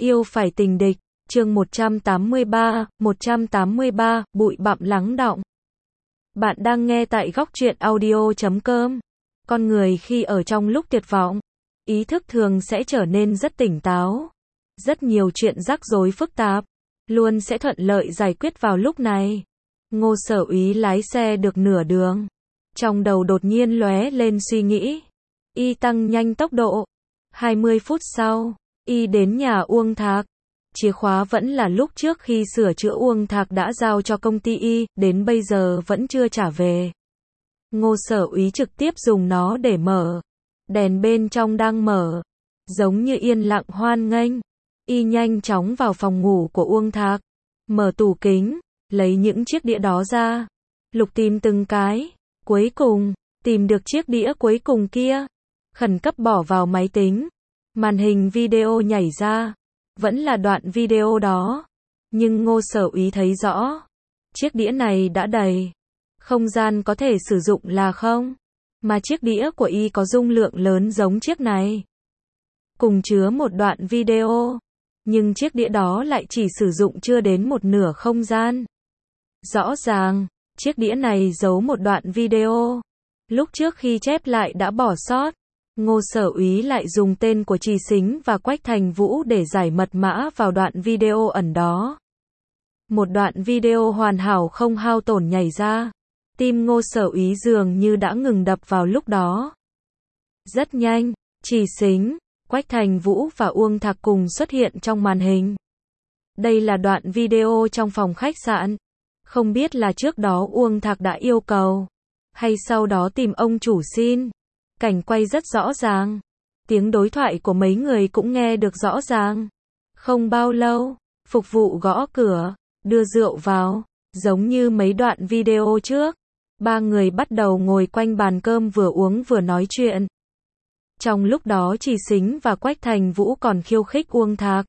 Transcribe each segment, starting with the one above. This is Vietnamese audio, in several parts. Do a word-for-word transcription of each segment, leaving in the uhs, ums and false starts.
Yêu phải tình địch, chương một trăm tám mươi ba, một trăm tám mươi ba, bụi bặm lắng đọng. Bạn đang nghe tại góc truyện audio chấm com. Con người khi ở trong lúc tuyệt vọng, ý thức thường sẽ trở nên rất tỉnh táo. Rất nhiều chuyện rắc rối phức tạp, luôn sẽ thuận lợi giải quyết vào lúc này. Ngô Sở Úy lái xe được nửa đường. Trong đầu đột nhiên lóe lên suy nghĩ. Y tăng nhanh tốc độ. hai mươi phút sau, Y đến nhà Uông Thạc. Chìa khóa vẫn là lúc trước khi sửa chữa Uông Thạc đã giao cho công ty Y, đến bây giờ vẫn chưa trả về. Ngô Sở Úy trực tiếp dùng nó để mở. Đèn bên trong đang mở, giống như yên lặng hoan nghênh. Y nhanh chóng vào phòng ngủ của Uông Thạc, mở tủ kính, lấy những chiếc đĩa đó ra, lục tìm từng cái, cuối cùng, tìm được chiếc đĩa cuối cùng kia, khẩn cấp bỏ vào máy tính. Màn hình video nhảy ra, vẫn là đoạn video đó, nhưng Ngô Sở Úy thấy rõ, chiếc đĩa này đã đầy, không gian có thể sử dụng là không, mà chiếc đĩa của Y có dung lượng lớn giống chiếc này, cùng chứa một đoạn video, nhưng chiếc đĩa đó lại chỉ sử dụng chưa đến một nửa không gian. Rõ ràng, chiếc đĩa này giấu một đoạn video, lúc trước khi chép lại đã bỏ sót. Ngô Sở Úy lại dùng tên của Trì Xính và Quách Thành Vũ để giải mật mã vào đoạn video ẩn đó. Một đoạn video hoàn hảo không hao tổn nhảy ra. Tim Ngô Sở Úy dường như đã ngừng đập vào lúc đó. Rất nhanh, Trì Xính, Quách Thành Vũ và Uông Thạc cùng xuất hiện trong màn hình. Đây là đoạn video trong phòng khách sạn. Không biết là trước đó Uông Thạc đã yêu cầu, hay sau đó tìm ông chủ xin. Cảnh quay rất rõ ràng. Tiếng đối thoại của mấy người cũng nghe được rõ ràng. Không bao lâu, phục vụ gõ cửa, đưa rượu vào, giống như mấy đoạn video trước. Ba người bắt đầu ngồi quanh bàn cơm vừa uống vừa nói chuyện. Trong lúc đó Trì Xính và Quách Thành Vũ còn khiêu khích Uông Thạc.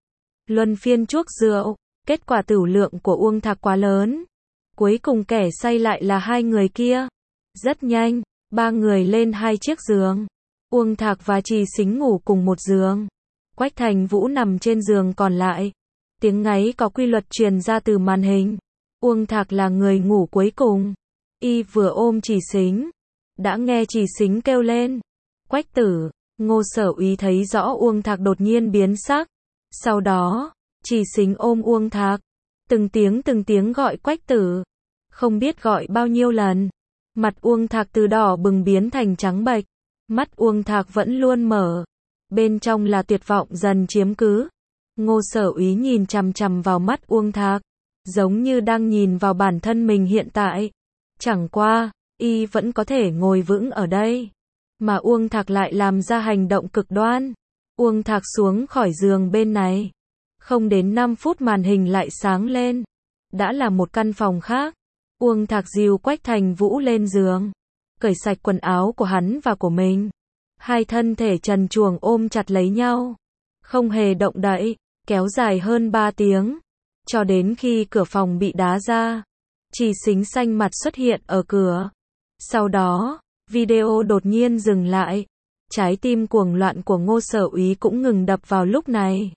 Luân phiên chuốc rượu, kết quả tửu lượng của Uông Thạc quá lớn. Cuối cùng kẻ say lại là hai người kia. Rất nhanh, ba người lên hai chiếc giường. Uông Thạc và Trì Xính ngủ cùng một giường. Quách Thành Vũ nằm trên giường còn lại. Tiếng ngáy có quy luật truyền ra từ màn hình. Uông Thạc là người ngủ cuối cùng. Y vừa ôm Trì Xính, đã nghe Trì Xính kêu lên. Quách tử. Ngô Sở Úy thấy rõ Uông Thạc đột nhiên biến sắc. Sau đó, Trì Xính ôm Uông Thạc. Từng tiếng từng tiếng gọi Quách tử. Không biết gọi bao nhiêu lần. Mặt Uông Thạc từ đỏ bừng biến thành trắng bệch. Mắt Uông Thạc vẫn luôn mở. Bên trong là tuyệt vọng dần chiếm cứ. Ngô Sở Úy nhìn chằm chằm vào mắt Uông Thạc, giống như đang nhìn vào bản thân mình hiện tại. Chẳng qua, Y vẫn có thể ngồi vững ở đây. Mà Uông Thạc lại làm ra hành động cực đoan. Uông Thạc xuống khỏi giường bên này. Không đến năm phút màn hình lại sáng lên. Đã là một căn phòng khác. Uông Thạc dìu Quách Thành Vũ lên giường, cởi sạch quần áo của hắn và của mình. Hai thân thể trần truồng ôm chặt lấy nhau, không hề động đậy, kéo dài hơn ba tiếng, cho đến khi cửa phòng bị đá ra. Trì Xính xanh mặt xuất hiện ở cửa. Sau đó, video đột nhiên dừng lại. Trái tim cuồng loạn của Ngô Sở Úy cũng ngừng đập vào lúc này.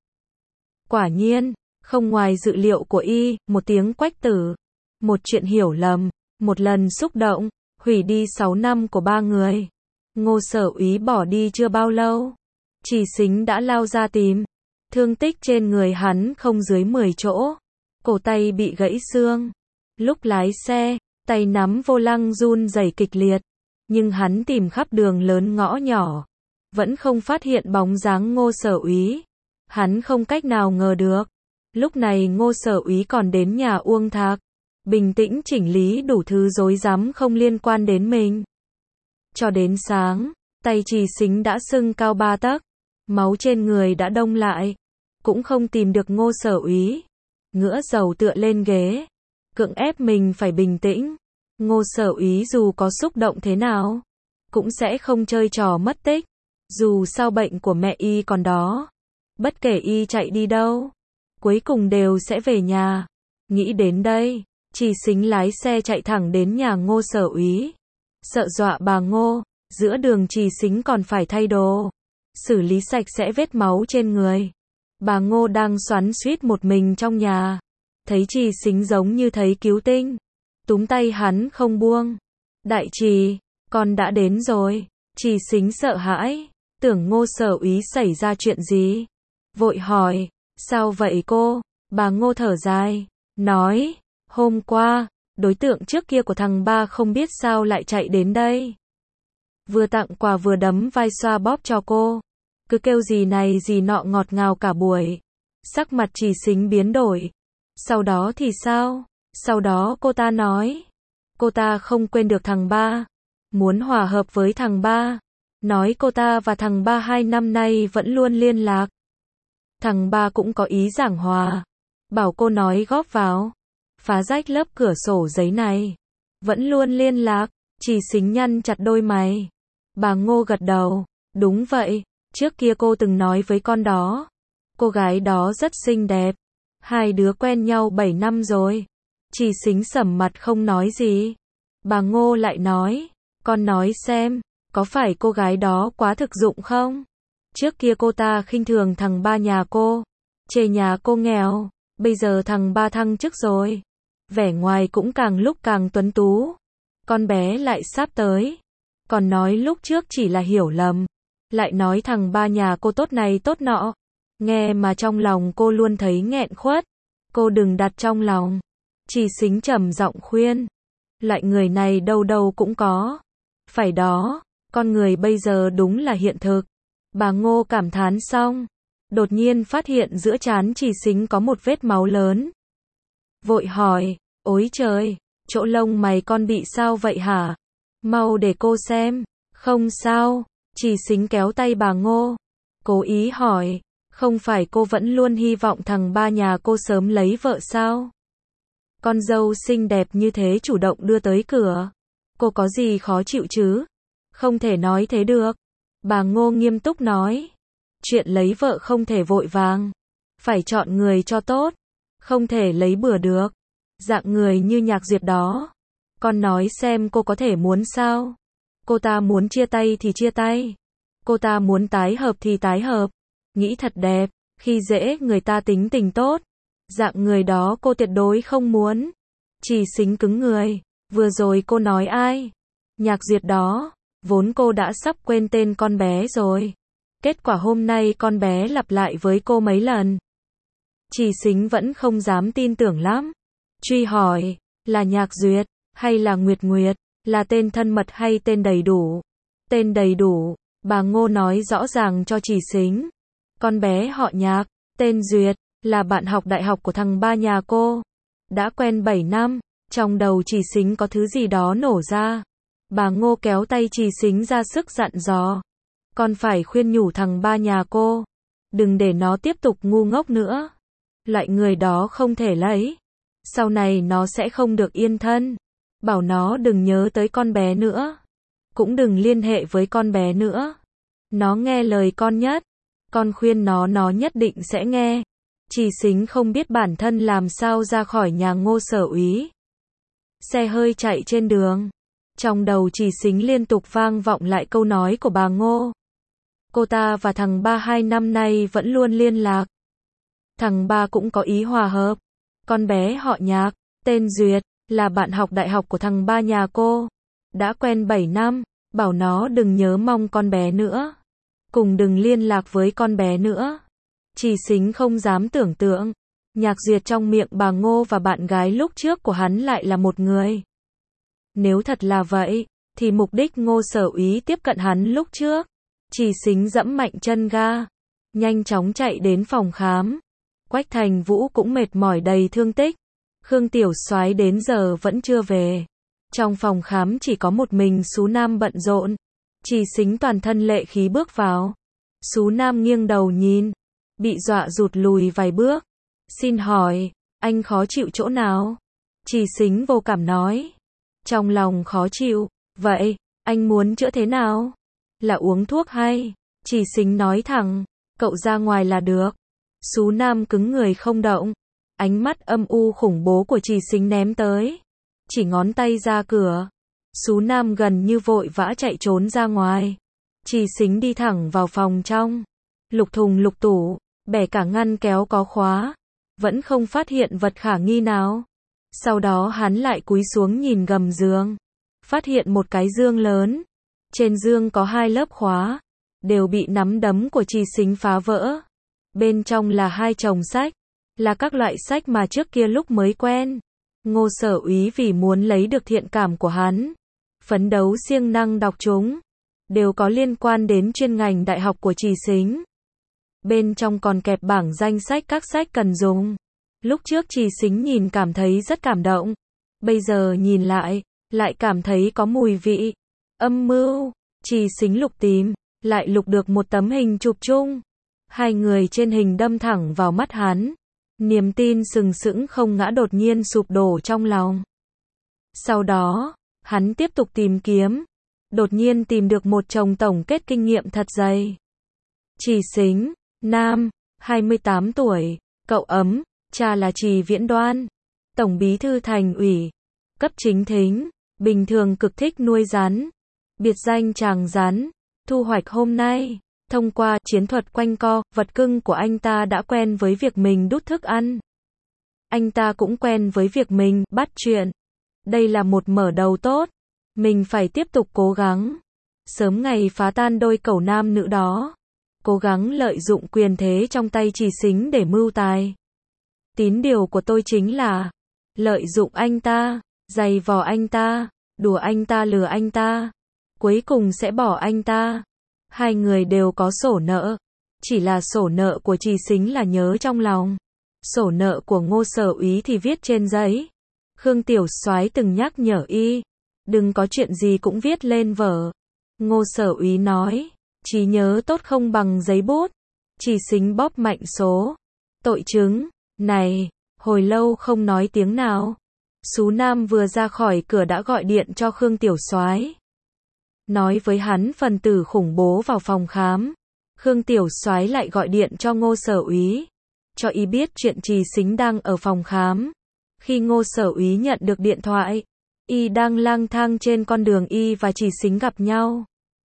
Quả nhiên, không ngoài dự liệu của Y, một tiếng Quách tử. Một chuyện hiểu lầm, một lần xúc động, hủy đi sáu năm của ba người. Ngô Sở Úy bỏ đi chưa bao lâu. Trì Xính đã lao ra tìm. Thương tích trên người hắn không dưới mười chỗ. Cổ tay bị gãy xương. Lúc lái xe, tay nắm vô lăng run rẩy kịch liệt. Nhưng hắn tìm khắp đường lớn ngõ nhỏ. Vẫn không phát hiện bóng dáng Ngô Sở Úy. Hắn không cách nào ngờ được. Lúc này Ngô Sở Úy còn đến nhà Uông Thạc. Bình tĩnh chỉnh lý đủ thứ rối rắm không liên quan đến mình. Cho đến sáng, tay Trì Xính đã sưng cao ba tấc, máu trên người đã đông lại, cũng không tìm được Ngô Sở Úy. Ngửa đầu tựa lên ghế, cưỡng ép mình phải bình tĩnh. Ngô Sở Úy dù có xúc động thế nào, cũng sẽ không chơi trò mất tích. Dù sao bệnh của mẹ Y còn đó, bất kể Y chạy đi đâu, cuối cùng đều sẽ về nhà. Nghĩ đến đây, Trì Xính lái xe chạy thẳng đến nhà Ngô Sở Úy. Sợ dọa bà Ngô, giữa đường Trì Xính còn phải thay đồ, xử lý sạch sẽ vết máu trên người. Bà Ngô đang xoắn xuýt một mình trong nhà. Thấy Trì Xính giống như thấy cứu tinh. Túm tay hắn không buông. Đại Trì, con đã đến rồi. Trì Xính sợ hãi. Tưởng Ngô Sở Úy xảy ra chuyện gì. Vội hỏi, sao vậy cô? Bà Ngô thở dài. Nói, hôm qua, đối tượng trước kia của thằng ba không biết sao lại chạy đến đây. Vừa tặng quà vừa đấm vai xoa bóp cho cô. Cứ kêu gì này gì nọ ngọt ngào cả buổi. Sắc mặt Trì Xính biến đổi. Sau đó thì sao? Sau đó cô ta nói. Cô ta không quên được thằng ba. Muốn hòa hợp với thằng ba. Nói cô ta và thằng ba hai năm nay vẫn luôn liên lạc. Thằng ba cũng có ý giảng hòa. Bảo cô nói góp vào. Phá rách lớp cửa sổ giấy này. Vẫn luôn liên lạc. Trì Xính nhăn chặt đôi mày. Bà Ngô gật đầu. Đúng vậy. Trước kia cô từng nói với con đó. Cô gái đó rất xinh đẹp. Hai đứa quen nhau bảy năm rồi. Trì Xính sầm mặt không nói gì. Bà Ngô lại nói. Con nói xem. Có phải cô gái đó quá thực dụng không? Trước kia cô ta khinh thường thằng ba nhà cô. Chê nhà cô nghèo. Bây giờ thằng ba thăng chức rồi. Vẻ ngoài cũng càng lúc càng tuấn tú. Con bé lại sắp tới. Còn nói lúc trước chỉ là hiểu lầm. Lại nói thằng ba nhà cô tốt này tốt nọ. Nghe mà trong lòng cô luôn thấy nghẹn khuất. Cô đừng đặt trong lòng. Trì Xính trầm giọng khuyên. Loại người này đâu đâu cũng có. Phải đó, con người bây giờ đúng là hiện thực. Bà Ngô cảm thán xong. Đột nhiên phát hiện giữa trán Trì Xính có một vết máu lớn. Vội hỏi, ôi trời, chỗ lông mày con bị sao vậy hả? Mau để cô xem. Không sao. Trì Xính kéo tay bà Ngô. Cố ý hỏi, không phải cô vẫn luôn hy vọng thằng ba nhà cô sớm lấy vợ sao? Con dâu xinh đẹp như thế chủ động đưa tới cửa. Cô có gì khó chịu chứ? Không thể nói thế được. Bà Ngô nghiêm túc nói. Chuyện lấy vợ không thể vội vàng. Phải chọn người cho tốt. Không thể lấy bừa được. Dạng người như Nhạc Duyệt đó. Con nói xem cô có thể muốn sao? Cô ta muốn chia tay thì chia tay. Cô ta muốn tái hợp thì tái hợp. Nghĩ thật đẹp, khi dễ người ta tính tình tốt. Dạng người đó cô tuyệt đối không muốn. Trì Xính cứng người. Vừa rồi cô nói ai? Nhạc Duyệt đó. Vốn cô đã sắp quên tên con bé rồi. Kết quả hôm nay con bé lặp lại với cô mấy lần. Trì Xính vẫn không dám tin tưởng lắm. Truy hỏi, là Nhạc Duyệt, hay là Nguyệt Nguyệt, là tên thân mật hay tên đầy đủ? Tên đầy đủ, bà Ngô nói rõ ràng cho Trì Xính. Con bé họ Nhạc, tên Duyệt, là bạn học đại học của thằng ba nhà cô. Đã quen bảy năm, trong đầu Trì Xính có thứ gì đó nổ ra. Bà Ngô kéo tay Trì Xính ra sức dặn dò. Con phải khuyên nhủ thằng ba nhà cô. Đừng để nó tiếp tục ngu ngốc nữa. Loại người đó không thể lấy. Sau này nó sẽ không được yên thân. Bảo nó đừng nhớ tới con bé nữa. Cũng đừng liên hệ với con bé nữa. Nó nghe lời con nhất. Con khuyên nó nó nhất định sẽ nghe. Trì Xính không biết bản thân làm sao ra khỏi nhà Ngô Sở Úy. Xe hơi chạy trên đường. Trong đầu Trì Xính liên tục vang vọng lại câu nói của bà Ngô. Cô ta và thằng ba hai năm nay vẫn luôn liên lạc. Thằng ba cũng có ý hòa hợp. Con bé họ Nhạc, tên Duyệt, là bạn học đại học của thằng ba nhà cô. Đã quen bảy năm, bảo nó đừng nhớ mong con bé nữa. Cùng đừng liên lạc với con bé nữa. Trì Xính không dám tưởng tượng. Nhạc Duyệt trong miệng bà Ngô và bạn gái lúc trước của hắn lại là một người. Nếu thật là vậy, thì mục đích Ngô Sở Úy tiếp cận hắn lúc trước. Trì Xính dẫm mạnh chân ga. Nhanh chóng chạy đến phòng khám. Quách Thành Vũ cũng mệt mỏi đầy thương tích. Khương Tiểu Soái đến giờ vẫn chưa về. Trong phòng khám chỉ có một mình Sú Nam bận rộn. Trì Xính toàn thân lệ khí bước vào. Sú Nam nghiêng đầu nhìn. Bị dọa rụt lùi vài bước. Xin hỏi, anh khó chịu chỗ nào? Trì Xính vô cảm nói. Trong lòng khó chịu. Vậy, anh muốn chữa thế nào? Là uống thuốc hay? Trì Xính nói thẳng. Cậu ra ngoài là được. Sú Nam cứng người không động. Ánh mắt âm u khủng bố của Trì Xính ném tới. Chỉ ngón tay ra cửa. Sú Nam gần như vội vã chạy trốn ra ngoài. Trì Xính đi thẳng vào phòng trong. Lục thùng lục tủ. bẻ cả ngăn kéo có khóa, vẫn không phát hiện vật khả nghi nào. Sau đó hắn lại cúi xuống nhìn gầm giường, phát hiện một cái dương lớn. Trên dương có hai lớp khóa, đều bị nắm đấm của Trì Xính phá vỡ. Bên trong là hai chồng sách, là các loại sách mà trước kia lúc mới quen, Ngô Sở Úy vì muốn lấy được thiện cảm của hắn, phấn đấu siêng năng đọc chúng, đều có liên quan đến chuyên ngành đại học của Trì Xính. Bên trong còn kẹp bảng danh sách các sách cần dùng. Lúc trước Trì Xính nhìn cảm thấy rất cảm động, bây giờ nhìn lại, lại cảm thấy có mùi vị. Âm mưu, Trì Xính lục tìm, lại lục được một tấm hình chụp chung. Hai người trên hình đâm thẳng vào mắt hắn. Niềm tin sừng sững không ngã đột nhiên sụp đổ trong lòng. Sau đó, hắn tiếp tục tìm kiếm, đột nhiên tìm được một chồng tổng kết kinh nghiệm thật dày. Trì Xính, nam, hai mươi tám tuổi, cậu ấm, cha là Trì Viễn Đoan, tổng bí thư thành ủy, cấp chính thính, bình thường cực thích nuôi rắn, biệt danh chàng rắn. Thu hoạch hôm nay, thông qua chiến thuật quanh co, vật cưng của anh ta đã quen với việc mình đút thức ăn. Anh ta cũng quen với việc mình bắt chuyện. Đây là một mở đầu tốt. Mình phải tiếp tục cố gắng. Sớm ngày phá tan đôi cẩu nam nữ đó. Cố gắng lợi dụng quyền thế trong tay Trì Xính để mưu tài. Tín điều của tôi chính là lợi dụng anh ta, giày vò anh ta, đùa anh ta, lừa anh ta, cuối cùng sẽ bỏ anh ta. Hai người đều có sổ nợ, chỉ là sổ nợ của Trì Xính là nhớ trong lòng, sổ nợ của Ngô Sở Úy thì viết trên giấy. Khương Tiểu Soái từng nhắc nhở y, đừng có chuyện gì cũng viết lên vở. Ngô Sở Úy nói, trí nhớ tốt không bằng giấy bút. Trì Xính bóp mạnh số tội chứng này, hồi lâu không nói tiếng nào. Sú Nam vừa ra khỏi cửa đã gọi điện cho Khương Tiểu Soái, nói với hắn phần tử khủng bố vào phòng khám. Khương Tiểu Soái lại gọi điện cho Ngô Sở Úy, cho y biết chuyện Trì Xính đang ở phòng khám. Khi Ngô Sở Úy nhận được điện thoại, y đang lang thang trên con đường y và Trì Xính gặp nhau.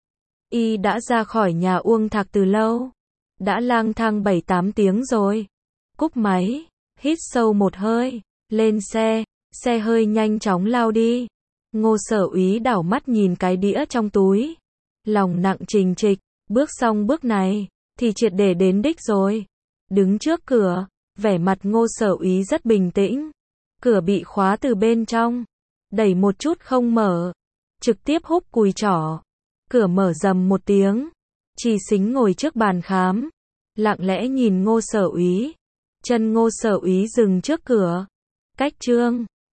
Y đã ra khỏi nhà Uông Thạc từ lâu, đã lang thang bảy tám tiếng rồi. Cúp máy, hít sâu một hơi, lên xe, xe hơi nhanh chóng lao đi. Ngô Sở Úy đảo mắt nhìn cái đĩa trong túi, lòng nặng trình trịch, bước xong bước này, thì triệt để đến đích rồi. Đứng trước cửa, vẻ mặt Ngô Sở Úy rất bình tĩnh. Cửa bị khóa từ bên trong, đẩy một chút không mở, trực tiếp húc cùi trỏ. Cửa mở rầm một tiếng, Trì Xính ngồi trước bàn khám, lặng lẽ nhìn Ngô Sở Úy. Chân Ngô Sở Úy dừng trước cửa, cách chương